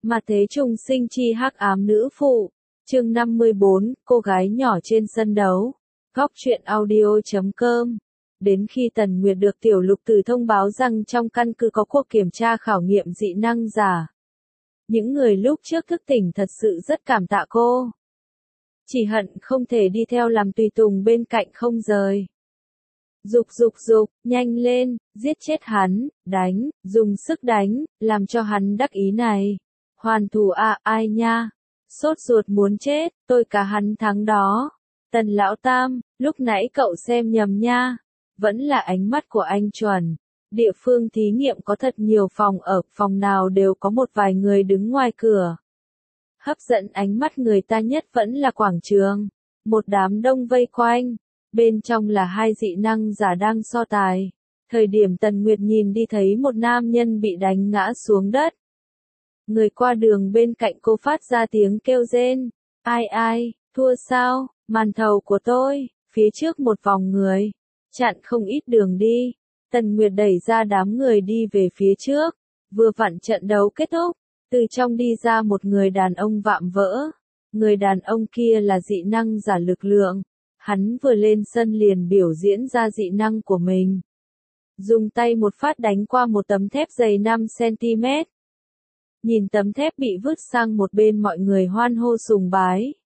Mà thế trùng sinh chi hắc ám nữ phụ. Chương 54, cô gái nhỏ trên sân đấu. Góc truyện audio.com. Đến khi Tần Nguyệt được Tiểu Lục Tử thông báo rằng trong căn cứ có cuộc kiểm tra khảo nghiệm dị năng giả. Những người lúc trước thức tỉnh thật sự rất cảm tạ cô. Chỉ hận không thể đi theo làm tùy tùng bên cạnh không rời. Dục, nhanh lên, giết chết hắn, đánh, dùng sức đánh, làm cho hắn đắc ý này. Hoàn thủ à, ai nha? Sốt ruột muốn chết, tôi cả hắn thắng đó. Tần lão tam, lúc nãy cậu xem nhầm nha. Vẫn là ánh mắt của anh chuẩn. Địa phương thí nghiệm có thật nhiều phòng ở, phòng nào đều có một vài người đứng ngoài cửa. Hấp dẫn ánh mắt người ta nhất vẫn là quảng trường. Một đám đông vây quanh. Bên trong là hai dị năng giả đang so tài. Thời điểm Tần Nguyệt nhìn đi thấy một nam nhân bị đánh ngã xuống đất. Người qua đường bên cạnh cô phát ra tiếng kêu rên. Ai, thua sao, màn thầu của tôi, phía trước một vòng người. Chặn không ít đường đi. Tần Nguyệt đẩy ra đám người đi về phía trước. Vừa vặn trận đấu kết thúc. Từ trong đi ra một người đàn ông vạm vỡ. Người đàn ông kia là dị năng giả lực lượng. Hắn vừa lên sân liền biểu diễn ra dị năng của mình. Dùng tay một phát đánh qua một tấm thép dày 5 cm. Nhìn tấm thép bị vứt sang một bên mọi người hoan hô sùng bái.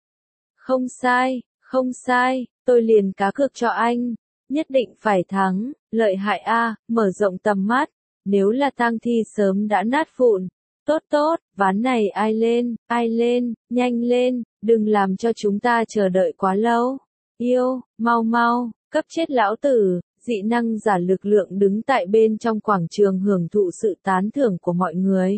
Không sai, tôi liền cá cược cho anh. Nhất định phải thắng, lợi hại a, mở rộng tầm mắt. Nếu là tang thi sớm đã nát vụn. Tốt, ván này ai lên, nhanh lên, đừng làm cho chúng ta chờ đợi quá lâu. Yêu, mau, cấp chết lão tử, dị năng giả lực lượng đứng tại bên trong quảng trường hưởng thụ sự tán thưởng của mọi người.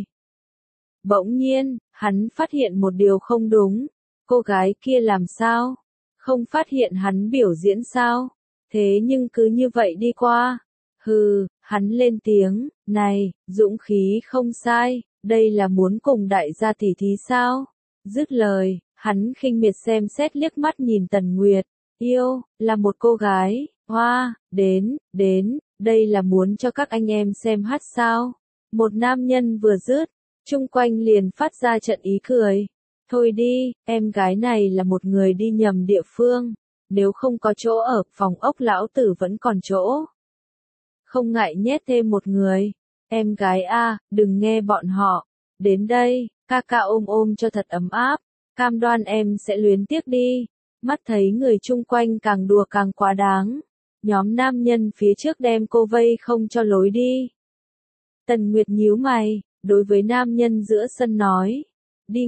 Bỗng nhiên, hắn phát hiện một điều không đúng. Cô gái kia làm sao? Không phát hiện hắn biểu diễn sao? Thế nhưng cứ như vậy đi qua. Hừ, hắn lên tiếng, này, dũng khí không sai, đây là muốn cùng đại gia tỉ thí sao? Dứt lời, hắn khinh miệt xem xét liếc mắt nhìn Tần Nguyệt. Yêu, là một cô gái, hoa, đến, đây là muốn cho các anh em xem hát sao? Một nam nhân vừa dứt, chung quanh liền phát ra trận ý cười. Thôi đi, em gái này là một người đi nhầm địa phương. Nếu không có chỗ ở, phòng ốc lão tử vẫn còn chỗ. Không ngại nhét thêm một người. Em gái a, đừng nghe bọn họ. Đến đây, ca ca ôm cho thật ấm áp. Cam đoan em sẽ luyến tiếc đi. Mắt thấy người chung quanh càng đùa càng quá đáng. Nhóm nam nhân phía trước đem cô vây không cho lối đi. Tần Nguyệt nhíu mày, đối với nam nhân giữa sân nói. Đi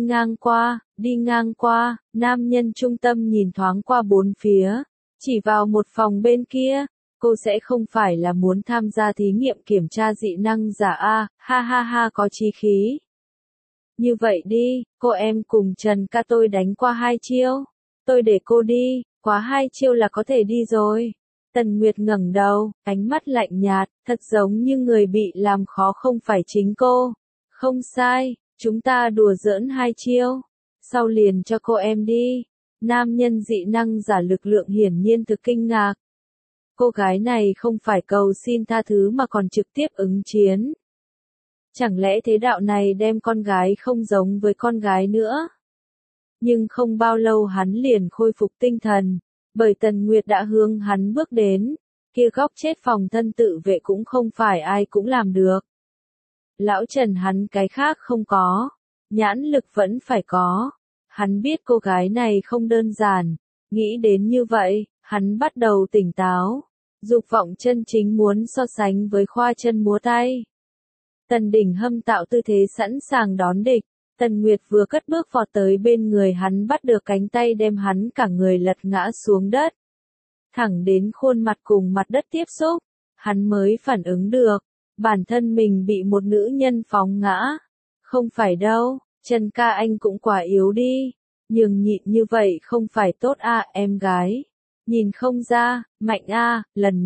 ngang qua, nam nhân trung tâm nhìn thoáng qua bốn phía. Chỉ vào một phòng bên kia. Cô sẽ không phải là muốn tham gia thí nghiệm kiểm tra dị năng giả a, ha có chí khí. Như vậy đi, cô em cùng Trần ca tôi đánh qua 2 chiêu. Tôi để cô đi, quá 2 chiêu là có thể đi rồi. Tần Nguyệt ngẩng đầu, ánh mắt lạnh nhạt, thật giống như người bị làm khó không phải chính cô. Không sai, chúng ta đùa giỡn 2 chiêu. Sau liền cho cô em đi. Nam nhân dị năng giả lực lượng hiển nhiên thực kinh ngạc. Cô gái này không phải cầu xin tha thứ mà còn trực tiếp ứng chiến. Chẳng lẽ thế đạo này đem con gái không giống với con gái nữa? Nhưng không bao lâu hắn liền khôi phục tinh thần, bởi Tần Nguyệt đã hướng hắn bước đến, kia góc chết phòng thân tự vệ cũng không phải ai cũng làm được. Lão Trần hắn cái khác không có, nhãn lực vẫn phải có. Hắn biết cô gái này không đơn giản, nghĩ đến như vậy, hắn bắt đầu tỉnh táo. Dục vọng chân chính muốn so sánh với khoa chân múa tay. Tần Đình Hâm tạo tư thế sẵn sàng đón địch. Tần Nguyệt vừa cất bước vọt tới bên người hắn bắt được cánh tay đem hắn cả người lật ngã xuống đất. Thẳng đến khuôn mặt cùng mặt đất tiếp xúc, hắn mới phản ứng được. Bản thân mình bị một nữ nhân phóng ngã. Không phải đâu, Trần ca anh cũng quá yếu đi. Nhường nhịn như vậy không phải tốt à em gái. Nhìn không ra, mạnh a, lần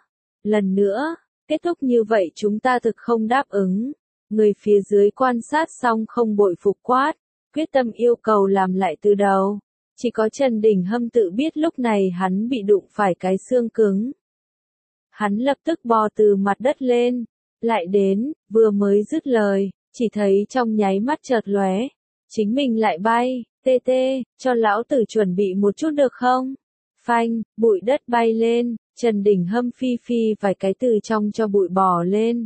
nữa, kết thúc như vậy chúng ta thực không đáp ứng. Người phía dưới quan sát xong không bội phục quát, quyết tâm yêu cầu làm lại từ đầu. Chỉ có Trần Đình Hâm tự biết lúc này hắn bị đụng phải cái xương cứng. Hắn lập tức bò từ mặt đất lên, lại đến, vừa mới dứt lời, chỉ thấy trong nháy mắt chợt lóe, chính mình lại bay, tê tê, cho lão tử chuẩn bị một chút được không? Phanh, bụi đất bay lên, Trần Đình Hâm phi phi vài cái từ trong cho bụi bò lên.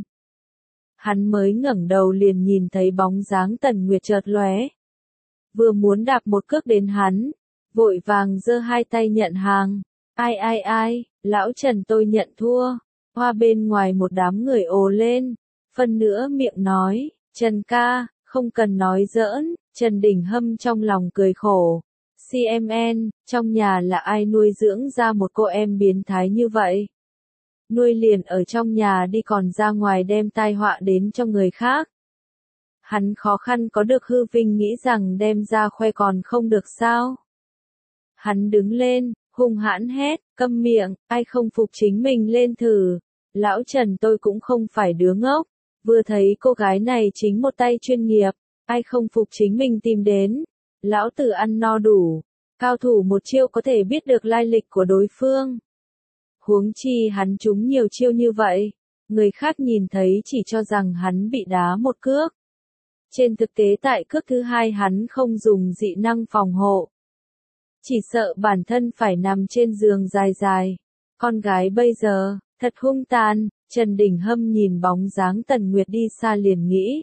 Hắn mới ngẩng đầu liền nhìn thấy bóng dáng Tần Nguyệt chợt lóe. Vừa muốn đạp một cước đến hắn, vội vàng giơ hai tay nhận hàng. Ai, lão Trần tôi nhận thua. Hoa bên ngoài một đám người ồ lên, phân nữa miệng nói, Trần ca, không cần nói giỡn. Trần Đình Hâm trong lòng cười khổ. CMN, trong nhà là ai nuôi dưỡng ra một cô em biến thái như vậy? Nuôi liền ở trong nhà đi còn ra ngoài đem tai họa đến cho người khác. Hắn khó khăn có được hư vinh nghĩ rằng đem ra khoe còn không được sao? Hắn đứng lên, hung hãn hét, câm miệng, ai không phục chính mình lên thử. Lão Trần tôi cũng không phải đứa ngốc, vừa thấy cô gái này chính một tay chuyên nghiệp, ai không phục chính mình tìm đến. Lão tử ăn no đủ, cao thủ một chiêu có thể biết được lai lịch của đối phương. Huống chi hắn trúng nhiều chiêu như vậy, người khác nhìn thấy chỉ cho rằng hắn bị đá một cước. Trên thực tế tại cước thứ hai hắn không dùng dị năng phòng hộ. Chỉ sợ bản thân phải nằm trên giường dài dài. Con gái bây giờ, thật hung tàn. Trần Đình Hâm nhìn bóng dáng Tần Nguyệt đi xa liền nghĩ.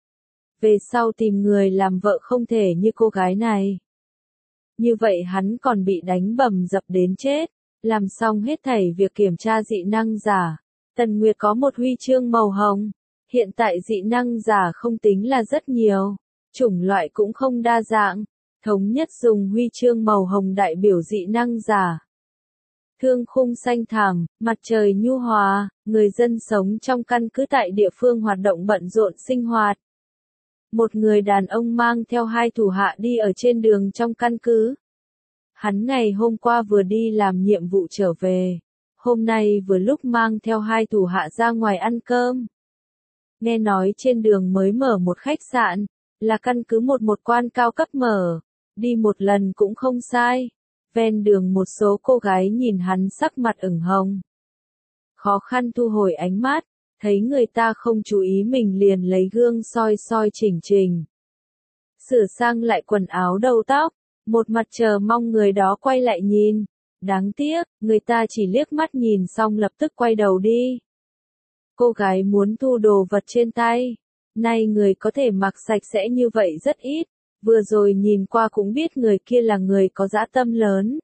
Về sau tìm người làm vợ không thể như cô gái này. Như vậy hắn còn bị đánh bầm dập đến chết. Làm xong hết thảy việc kiểm tra dị năng giả. Tần Nguyệt có một huy chương màu hồng. Hiện tại dị năng giả không tính là rất nhiều. Chủng loại cũng không đa dạng. Thống nhất dùng huy chương màu hồng đại biểu dị năng giả. Thương khung xanh thẳm, mặt trời nhu hòa, người dân sống trong căn cứ tại địa phương hoạt động bận rộn sinh hoạt. Một người đàn ông mang theo hai thủ hạ đi ở trên đường trong căn cứ. Hắn ngày hôm qua vừa đi làm nhiệm vụ trở về. Hôm nay vừa lúc mang theo hai thủ hạ ra ngoài ăn cơm. Nghe nói trên đường mới mở một khách sạn, là căn cứ một quan cao cấp mở. Đi một lần cũng không sai. Ven đường một số cô gái nhìn hắn sắc mặt ửng hồng. Khó khăn thu hồi ánh mắt, thấy người ta không chú ý mình liền lấy gương soi soi chỉnh chỉnh. Sửa sang lại quần áo đầu tóc, một mặt chờ mong người đó quay lại nhìn. Đáng tiếc, người ta chỉ liếc mắt nhìn xong lập tức quay đầu đi. Cô gái muốn thu đồ vật trên tay. Nay người có thể mặc sạch sẽ như vậy rất ít. Vừa rồi nhìn qua cũng biết người kia là người có dã tâm lớn.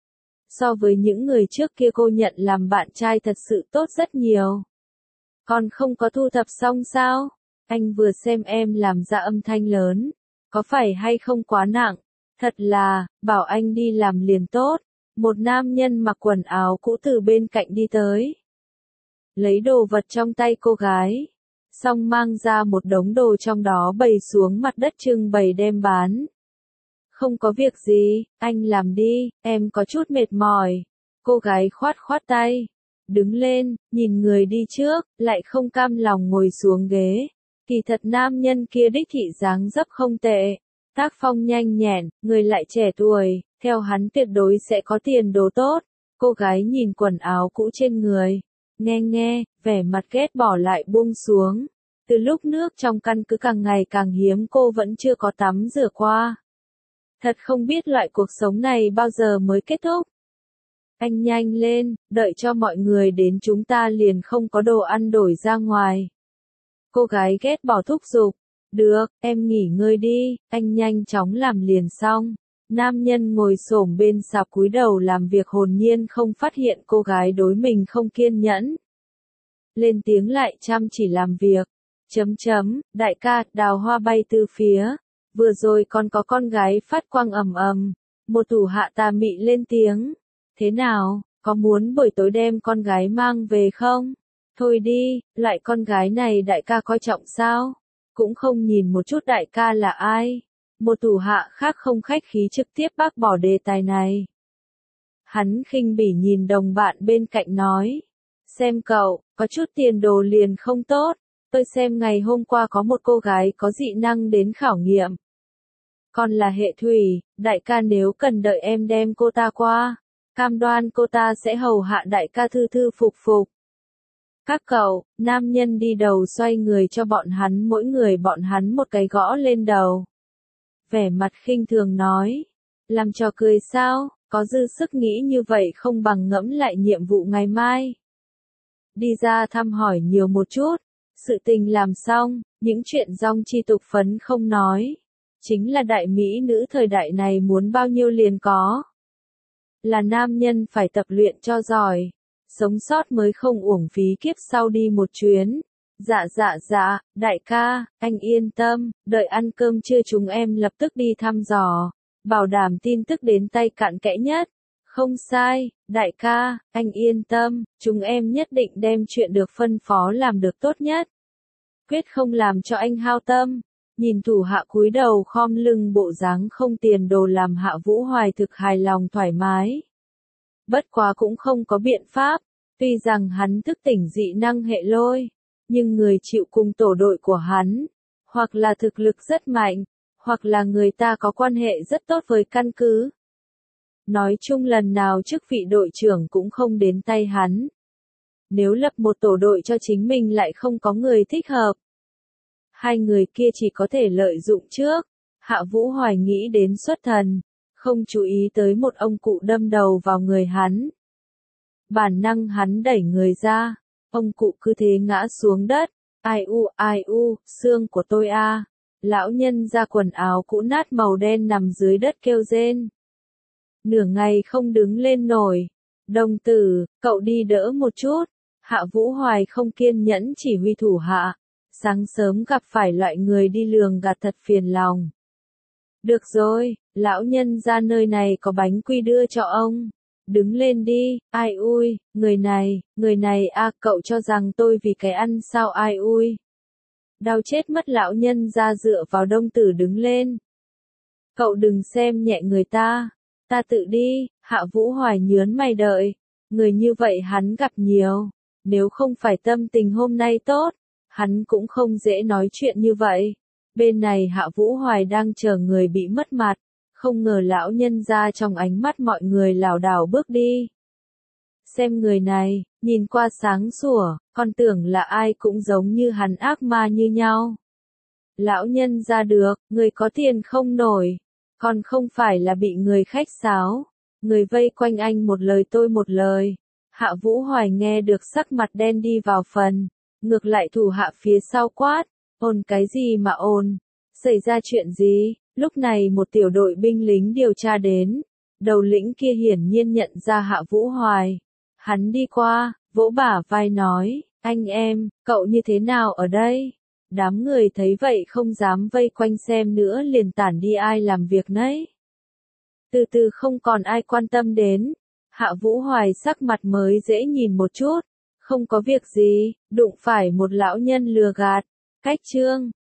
So với những người trước kia cô nhận làm bạn trai thật sự tốt rất nhiều. Còn không có thu thập xong sao? Anh vừa xem em làm ra âm thanh lớn. Có phải hay không quá nặng? Thật là, bảo anh đi làm liền tốt. Một nam nhân mặc quần áo cũ từ bên cạnh đi tới. Lấy đồ vật trong tay cô gái. Xong mang ra một đống đồ trong đó bày xuống mặt đất trưng bày đem bán. Không có việc gì, anh làm đi, em có chút mệt mỏi. Cô gái khoát khoát tay. Đứng lên, nhìn người đi trước, lại không cam lòng ngồi xuống ghế. Kỳ thật nam nhân kia đích thị dáng dấp không tệ. Tác phong nhanh nhẹn, người lại trẻ tuổi, theo hắn tuyệt đối sẽ có tiền đồ tốt. Cô gái nhìn quần áo cũ trên người. Nghe, vẻ mặt ghét bỏ lại buông xuống. Từ lúc nước trong căn cứ càng ngày càng hiếm cô vẫn chưa có tắm rửa qua. Thật không biết loại cuộc sống này bao giờ mới kết thúc. Anh nhanh lên, đợi cho mọi người đến chúng ta liền không có đồ ăn đổi ra ngoài. Cô gái ghét bỏ thúc giục. Được, em nghỉ ngơi đi, anh nhanh chóng làm liền xong. Nam nhân ngồi xổm bên sạp cúi đầu làm việc hồn nhiên không phát hiện cô gái đối mình không kiên nhẫn. Lên tiếng lại chăm chỉ làm việc. Đại ca, đào hoa bay từ phía. Vừa rồi còn có con gái phát quang ầm ầm. Một thủ hạ tà mị lên tiếng. Thế nào, có muốn buổi tối đem con gái mang về không? Thôi đi, lại con gái này đại ca coi trọng sao? Cũng không nhìn một chút đại ca là ai. Một thủ hạ khác không khách khí trực tiếp bác bỏ đề tài này. Hắn khinh bỉ nhìn đồng bạn bên cạnh nói. Xem cậu, có chút tiền đồ liền không tốt. Tôi xem ngày hôm qua có một cô gái có dị năng đến khảo nghiệm. Còn là hệ thủy, đại ca nếu cần đợi em đem cô ta qua. Cam đoan cô ta sẽ hầu hạ đại ca thư thư phục phục. Các cậu, nam nhân đi đầu xoay người cho bọn hắn mỗi người bọn hắn một cái gõ lên đầu. Vẻ mặt khinh thường nói. Làm trò cười sao, có dư sức nghĩ như vậy không bằng ngẫm lại nhiệm vụ ngày mai. Đi ra thăm hỏi nhiều một chút. Sự tình làm xong, những chuyện dong chi tục phấn không nói. Chính là đại mỹ nữ thời đại này muốn bao nhiêu liền có. Là nam nhân phải tập luyện cho giỏi. Sống sót mới không uổng phí kiếp sau đi một chuyến. Dạ, đại ca, anh yên tâm, đợi ăn cơm trưa chúng em lập tức đi thăm dò. Bảo đảm tin tức đến tay cặn kẽ nhất. Không sai, đại ca, anh yên tâm, chúng em nhất định đem chuyện được phân phó làm được tốt nhất. Quyết không làm cho anh hao tâm. Nhìn thủ hạ cúi đầu khom lưng bộ dáng không tiền đồ làm Hạ Vũ Hoài thực hài lòng thoải mái. Bất quá cũng không có biện pháp, tuy rằng hắn thức tỉnh dị năng hệ lôi, nhưng người chịu cùng tổ đội của hắn, hoặc là thực lực rất mạnh, hoặc là người ta có quan hệ rất tốt với căn cứ. Nói chung lần nào chức vị đội trưởng cũng không đến tay hắn. Nếu lập một tổ đội cho chính mình lại không có người thích hợp. Hai người kia chỉ có thể lợi dụng trước. Hạ Vũ Hoài nghĩ đến xuất thần, không chú ý tới một ông cụ đâm đầu vào người hắn. Bản năng hắn đẩy người ra, ông cụ cứ thế ngã xuống đất. Ai u, xương của tôi a. Lão nhân ra quần áo cũ nát màu đen nằm dưới đất kêu rên. Nửa ngày không đứng lên nổi. Đồng tử, cậu đi đỡ một chút. Hạ Vũ Hoài không kiên nhẫn chỉ huy thủ hạ. Sáng sớm gặp phải loại người đi lường gạt thật phiền lòng. Được rồi, lão nhân ra nơi này có bánh quy đưa cho ông. Đứng lên đi, ai ui, người này a cậu cho rằng tôi vì cái ăn sao ai ui. Đau chết mất lão nhân ra dựa vào đông tử đứng lên. Cậu đừng xem nhẹ người ta tự đi, Hạ Vũ Hoài nhớn mày đợi. Người như vậy hắn gặp nhiều, nếu không phải tâm tình hôm nay tốt, hắn cũng không dễ nói chuyện như vậy. Bên này Hạ Vũ Hoài đang chờ người bị mất mặt, không ngờ lão nhân ra trong ánh mắt mọi người lảo đảo bước đi. Xem người này, nhìn qua sáng sủa, còn tưởng là ai cũng giống như hắn ác ma như nhau. Lão nhân ra được, người có tiền không nổi, còn không phải là bị người khách sáo. Người vây quanh anh một lời tôi một lời. Hạ Vũ Hoài nghe được sắc mặt đen đi vào phần. Ngược lại thủ hạ phía sau quát. Ồn cái gì mà ồn? Xảy ra chuyện gì? Lúc này một tiểu đội binh lính điều tra đến. Đầu lĩnh kia hiển nhiên nhận ra Hạ Vũ Hoài. Hắn đi qua, vỗ bả vai nói. Anh em, cậu như thế nào ở đây? Đám người thấy vậy không dám vây quanh xem nữa liền tản đi ai làm việc nấy. Từ từ không còn ai quan tâm đến. Hạ Vũ Hoài sắc mặt mới dễ nhìn một chút. Không có việc gì, đụng phải một lão nhân lừa gạt. Cách chương